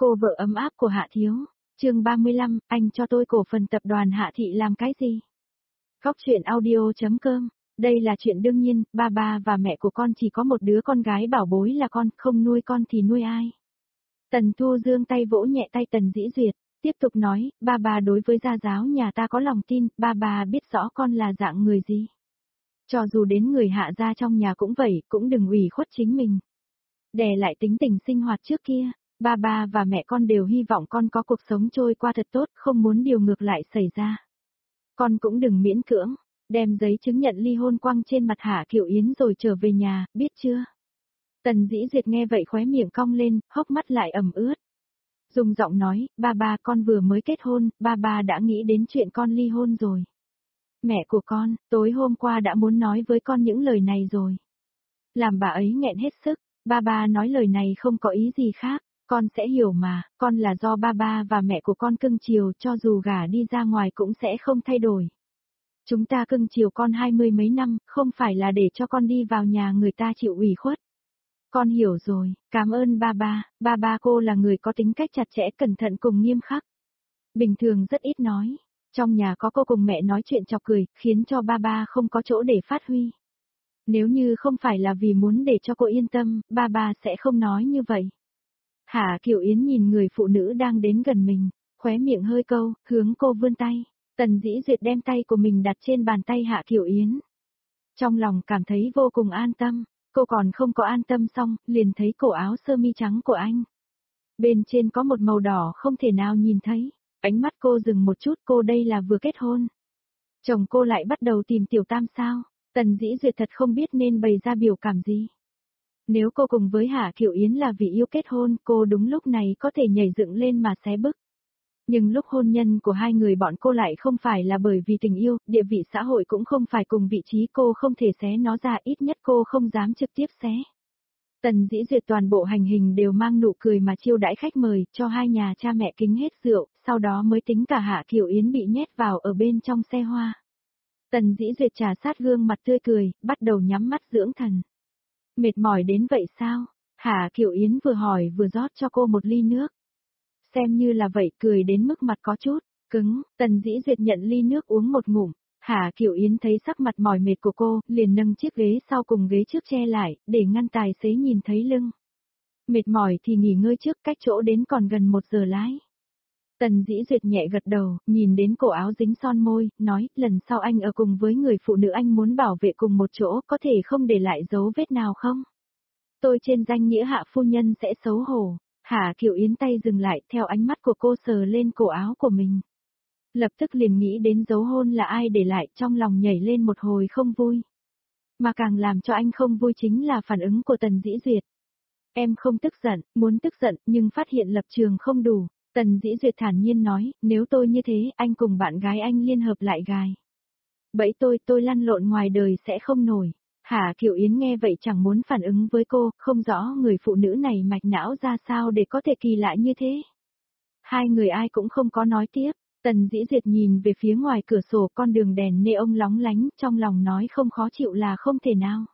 Cô vợ ấm áp của Hạ Thiếu. Chương 35, anh cho tôi cổ phần tập đoàn Hạ Thị làm cái gì? Góc truyện audio.com. Đây là chuyện đương nhiên, ba và mẹ của con chỉ có một đứa con gái bảo bối là con, không nuôi con thì nuôi ai? Tần Thu Dương tay vỗ nhẹ tay Tần Dĩ Duyệt, tiếp tục nói, ba đối với gia giáo nhà ta có lòng tin, ba biết rõ con là dạng người gì. Cho dù đến người Hạ gia trong nhà cũng vậy, cũng đừng ủy khuất chính mình. Đè lại tính tình sinh hoạt trước kia, ba và mẹ con đều hy vọng con có cuộc sống trôi qua thật tốt, không muốn điều ngược lại xảy ra. Con cũng đừng miễn cưỡng, đem giấy chứng nhận ly hôn quăng trên mặt Hạ Kiều Yến rồi trở về nhà, biết chưa? Tần Dĩ Duyệt nghe vậy khóe miệng cong lên, hốc mắt lại ẩm ướt. Dùng giọng nói, ba con vừa mới kết hôn, ba đã nghĩ đến chuyện con ly hôn rồi. Mẹ của con, tối hôm qua đã muốn nói với con những lời này rồi. Làm bà ấy nghẹn hết sức, ba nói lời này không có ý gì khác, con sẽ hiểu mà, con là do ba và mẹ của con cưng chiều, cho dù gả đi ra ngoài cũng sẽ không thay đổi. Chúng ta cưng chiều con 20 mấy năm, không phải là để cho con đi vào nhà người ta chịu ủy khuất. Con hiểu rồi, cảm ơn ba cô là người có tính cách chặt chẽ cẩn thận cùng nghiêm khắc. Bình thường rất ít nói, trong nhà có cô cùng mẹ nói chuyện chọc cười, khiến cho ba không có chỗ để phát huy. Nếu như không phải là vì muốn để cho cô yên tâm, ba sẽ không nói như vậy. Hạ Kiều Yến nhìn người phụ nữ đang đến gần mình, khóe miệng hơi câu, hướng cô vươn tay. Tần Dĩ Duyệt đem tay của mình đặt trên bàn tay Hạ Kiều Yến. Trong lòng cảm thấy vô cùng an tâm, cô còn không có an tâm xong, liền thấy cổ áo sơ mi trắng của anh. Bên trên có một màu đỏ không thể nào nhìn thấy, ánh mắt cô dừng một chút, cô đây là vừa kết hôn. Chồng cô lại bắt đầu tìm tiểu tam sao? Tần Dĩ Duyệt thật không biết nên bày ra biểu cảm gì. Nếu cô cùng với Hạ Kiều Yến là vì yêu kết hôn, cô đúng lúc này có thể nhảy dựng lên mà xé bức. Nhưng lúc hôn nhân của hai người bọn cô lại không phải là bởi vì tình yêu, địa vị xã hội cũng không phải cùng vị trí, cô không thể xé nó ra, ít nhất cô không dám trực tiếp xé. Tần Dĩ Duyệt toàn bộ hành hình đều mang nụ cười mà chiêu đãi khách mời, cho hai nhà cha mẹ kính hết rượu, sau đó mới tính cả Hạ Kiều Yến bị nhét vào ở bên trong xe hoa. Tần Dĩ Duyệt trà sát gương mặt tươi cười, bắt đầu nhắm mắt dưỡng thần. Mệt mỏi đến vậy sao? Hạ Kiều Yến vừa hỏi vừa rót cho cô một ly nước. Xem như là vậy, cười đến mức mặt có chút cứng, Tần Dĩ Duyệt nhận ly nước uống một ngụm. Hạ Kiều Yến thấy sắc mặt mỏi mệt của cô, liền nâng chiếc ghế sau cùng ghế trước che lại, để ngăn tài xế nhìn thấy lưng. Mệt mỏi thì nghỉ ngơi trước, cách chỗ đến còn gần 1 giờ lái. Tần Dĩ Duyệt nhẹ gật đầu, nhìn đến cổ áo dính son môi, nói, lần sau anh ở cùng với người phụ nữ anh muốn bảo vệ cùng một chỗ, có thể không để lại dấu vết nào không? Tôi trên danh nghĩa Hạ phu nhân sẽ xấu hổ. Hạ Kiều Yến tay dừng lại, theo ánh mắt của cô sờ lên cổ áo của mình. Lập tức liền nghĩ đến dấu hôn là ai để lại, trong lòng nhảy lên một hồi không vui. Mà càng làm cho anh không vui chính là phản ứng của Tần Dĩ Duyệt. Em không tức giận, muốn tức giận, nhưng phát hiện lập trường không đủ. Tần Dĩ Duyệt thản nhiên nói, nếu tôi như thế, anh cùng bạn gái anh liên hợp lại gài. Bẫy tôi lăn lộn ngoài đời sẽ không nổi. Hạ Kiều Yến nghe vậy chẳng muốn phản ứng với cô, không rõ người phụ nữ này mạch não ra sao để có thể kỳ lạ như thế. Hai người ai cũng không có nói tiếp, Tần Dĩ Duyệt nhìn về phía ngoài cửa sổ, con đường đèn neon lóng lánh, trong lòng nói không khó chịu là không thể nào.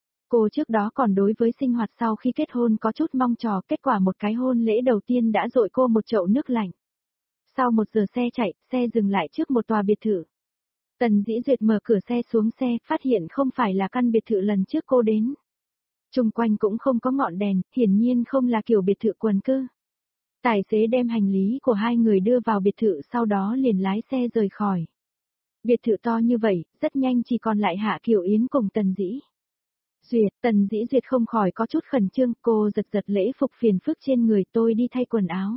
Cô trước đó còn đối với sinh hoạt sau khi kết hôn có chút mong chờ, kết quả một cái hôn lễ đầu tiên đã dội cô một chậu nước lạnh. Sau 1 giờ xe chạy, xe dừng lại trước một tòa biệt thự. Tần Dĩ Duyệt mở cửa xe xuống xe, phát hiện không phải là căn biệt thự lần trước cô đến. Chung quanh cũng không có ngọn đèn, hiển nhiên không là kiểu biệt thự quần cư. Tài xế đem hành lý của hai người đưa vào biệt thự, sau đó liền lái xe rời khỏi. Biệt thự to như vậy, rất nhanh chỉ còn lại Hạ Kiều Yến cùng Tần Dĩ Duyệt. Tần Dĩ Duyệt không khỏi có chút khẩn trương, cô giật lễ phục phiền phức trên người, tôi đi thay quần áo.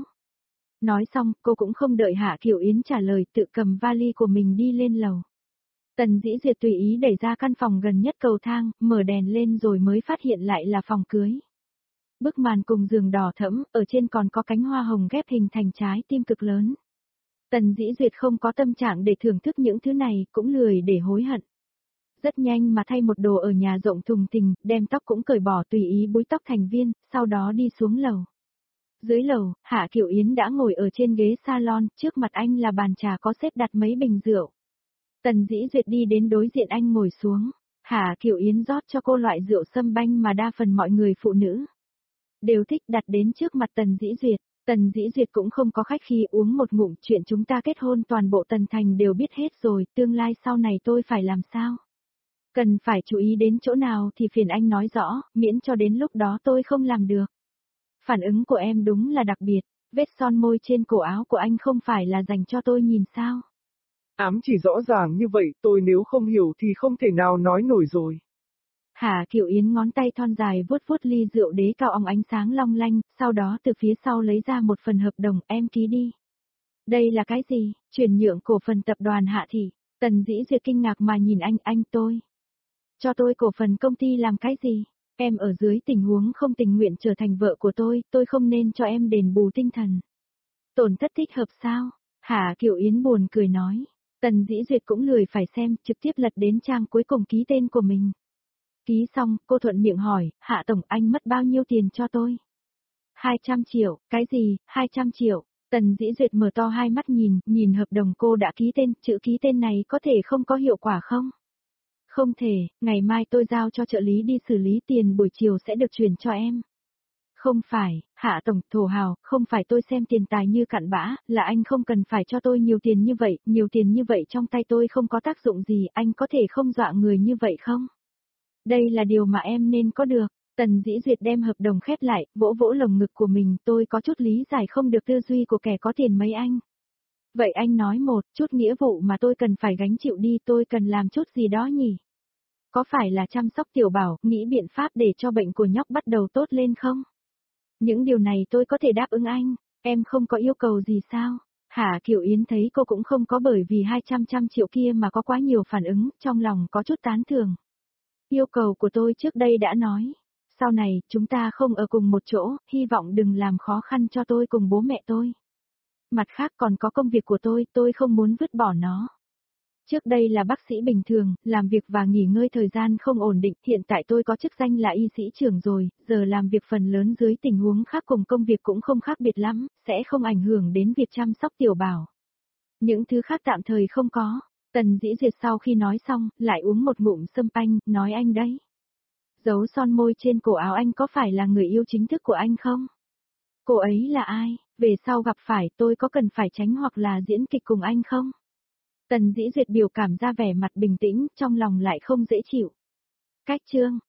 Nói xong, cô cũng không đợi Hạ Kiều Yến trả lời, tự cầm vali của mình đi lên lầu. Tần Dĩ Duyệt tùy ý đẩy ra căn phòng gần nhất cầu thang, mở đèn lên rồi mới phát hiện lại là phòng cưới. Bức màn cùng giường đỏ thẫm, ở trên còn có cánh hoa hồng ghép hình thành trái tim cực lớn. Tần Dĩ Duyệt không có tâm trạng để thưởng thức những thứ này, cũng lười để hối hận. Rất nhanh mà thay một đồ ở nhà rộng thùng thình, đem tóc cũng cởi bỏ, tùy ý búi tóc thành viên, sau đó đi xuống lầu. Dưới lầu, Hạ Kiều Yến đã ngồi ở trên ghế salon, trước mặt anh là bàn trà có xếp đặt mấy bình rượu. Tần Dĩ Duyệt đi đến đối diện anh ngồi xuống. Hạ Kiều Yến rót cho cô loại rượu sâm banh mà đa phần mọi người phụ nữ đều thích, đặt đến trước mặt Tần Dĩ Duyệt. Tần Dĩ Duyệt cũng không có khách khí uống một ngụm, chuyện chúng ta kết hôn toàn bộ Tần Thành đều biết hết rồi, tương lai sau này tôi phải làm sao? Cần phải chú ý đến chỗ nào thì phiền anh nói rõ, miễn cho đến lúc đó tôi không làm được. Phản ứng của em đúng là đặc biệt, vết son môi trên cổ áo của anh không phải là dành cho tôi nhìn sao? Ám chỉ rõ ràng như vậy, tôi nếu không hiểu thì không thể nào nói nổi rồi. Hà Kiều Yến ngón tay thon dài vuốt vuốt ly rượu đế cao óng ánh sáng long lanh, sau đó từ phía sau lấy ra một phần hợp đồng, em ký đi. Đây là cái gì? Chuyển nhượng cổ phần tập đoàn Hạ Thị. Tần Dĩ Duyệt kinh ngạc mà nhìn anh tôi. Cho tôi cổ phần công ty làm cái gì? Em ở dưới tình huống không tình nguyện trở thành vợ của tôi không nên cho em đền bù tinh thần. Tổn thất thích hợp sao? Hà Kiều Yến buồn cười nói. Tần Dĩ Duyệt cũng lười phải xem, trực tiếp lật đến trang cuối cùng ký tên của mình. Ký xong, cô thuận miệng hỏi, Hạ Tổng anh mất bao nhiêu tiền cho tôi? 200 triệu, cái gì, 200 triệu? Tần Dĩ Duyệt mở to hai mắt nhìn hợp đồng cô đã ký tên, chữ ký tên này có thể không có hiệu quả không? Không thể, ngày mai tôi giao cho trợ lý đi xử lý, tiền buổi chiều sẽ được chuyển cho em. Không phải, Hạ Tổng, thổ hào, không phải tôi xem tiền tài như cặn bã, là anh không cần phải cho tôi nhiều tiền như vậy trong tay tôi không có tác dụng gì, anh có thể không dọa người như vậy không? Đây là điều mà em nên có được. Tần Dĩ Duyệt đem hợp đồng khép lại, vỗ vỗ lồng ngực của mình, tôi có chút lý giải không được tư duy của kẻ có tiền mấy anh. Vậy anh nói một chút nghĩa vụ mà tôi cần phải gánh chịu đi, tôi cần làm chút gì đó nhỉ? Có phải là chăm sóc tiểu bảo, nghĩ biện pháp để cho bệnh của nhóc bắt đầu tốt lên không? Những điều này tôi có thể đáp ứng anh, em không có yêu cầu gì sao? Hà Kiều Yến thấy cô cũng không có bởi vì 200 triệu kia mà có quá nhiều phản ứng, trong lòng có chút tán thưởng. Yêu cầu của tôi trước đây đã nói. Sau này, chúng ta không ở cùng một chỗ, hy vọng đừng làm khó khăn cho tôi cùng bố mẹ tôi. Mặt khác còn có công việc của tôi không muốn vứt bỏ nó. Trước đây là bác sĩ bình thường, làm việc và nghỉ ngơi thời gian không ổn định, hiện tại tôi có chức danh là y sĩ trưởng rồi, giờ làm việc phần lớn dưới tình huống khác cùng công việc cũng không khác biệt lắm, sẽ không ảnh hưởng đến việc chăm sóc tiểu bảo. Những thứ khác tạm thời không có. Tần Dĩ Duyệt sau khi nói xong, lại uống một ngụm sâm panh, nói anh đấy. Dấu son môi trên cổ áo anh có phải là người yêu chính thức của anh không? Cô ấy là ai? Về sau gặp phải tôi có cần phải tránh hoặc là diễn kịch cùng anh không? Tần Dĩ Duyệt biểu cảm ra vẻ mặt bình tĩnh, trong lòng lại không dễ chịu. Cách chương,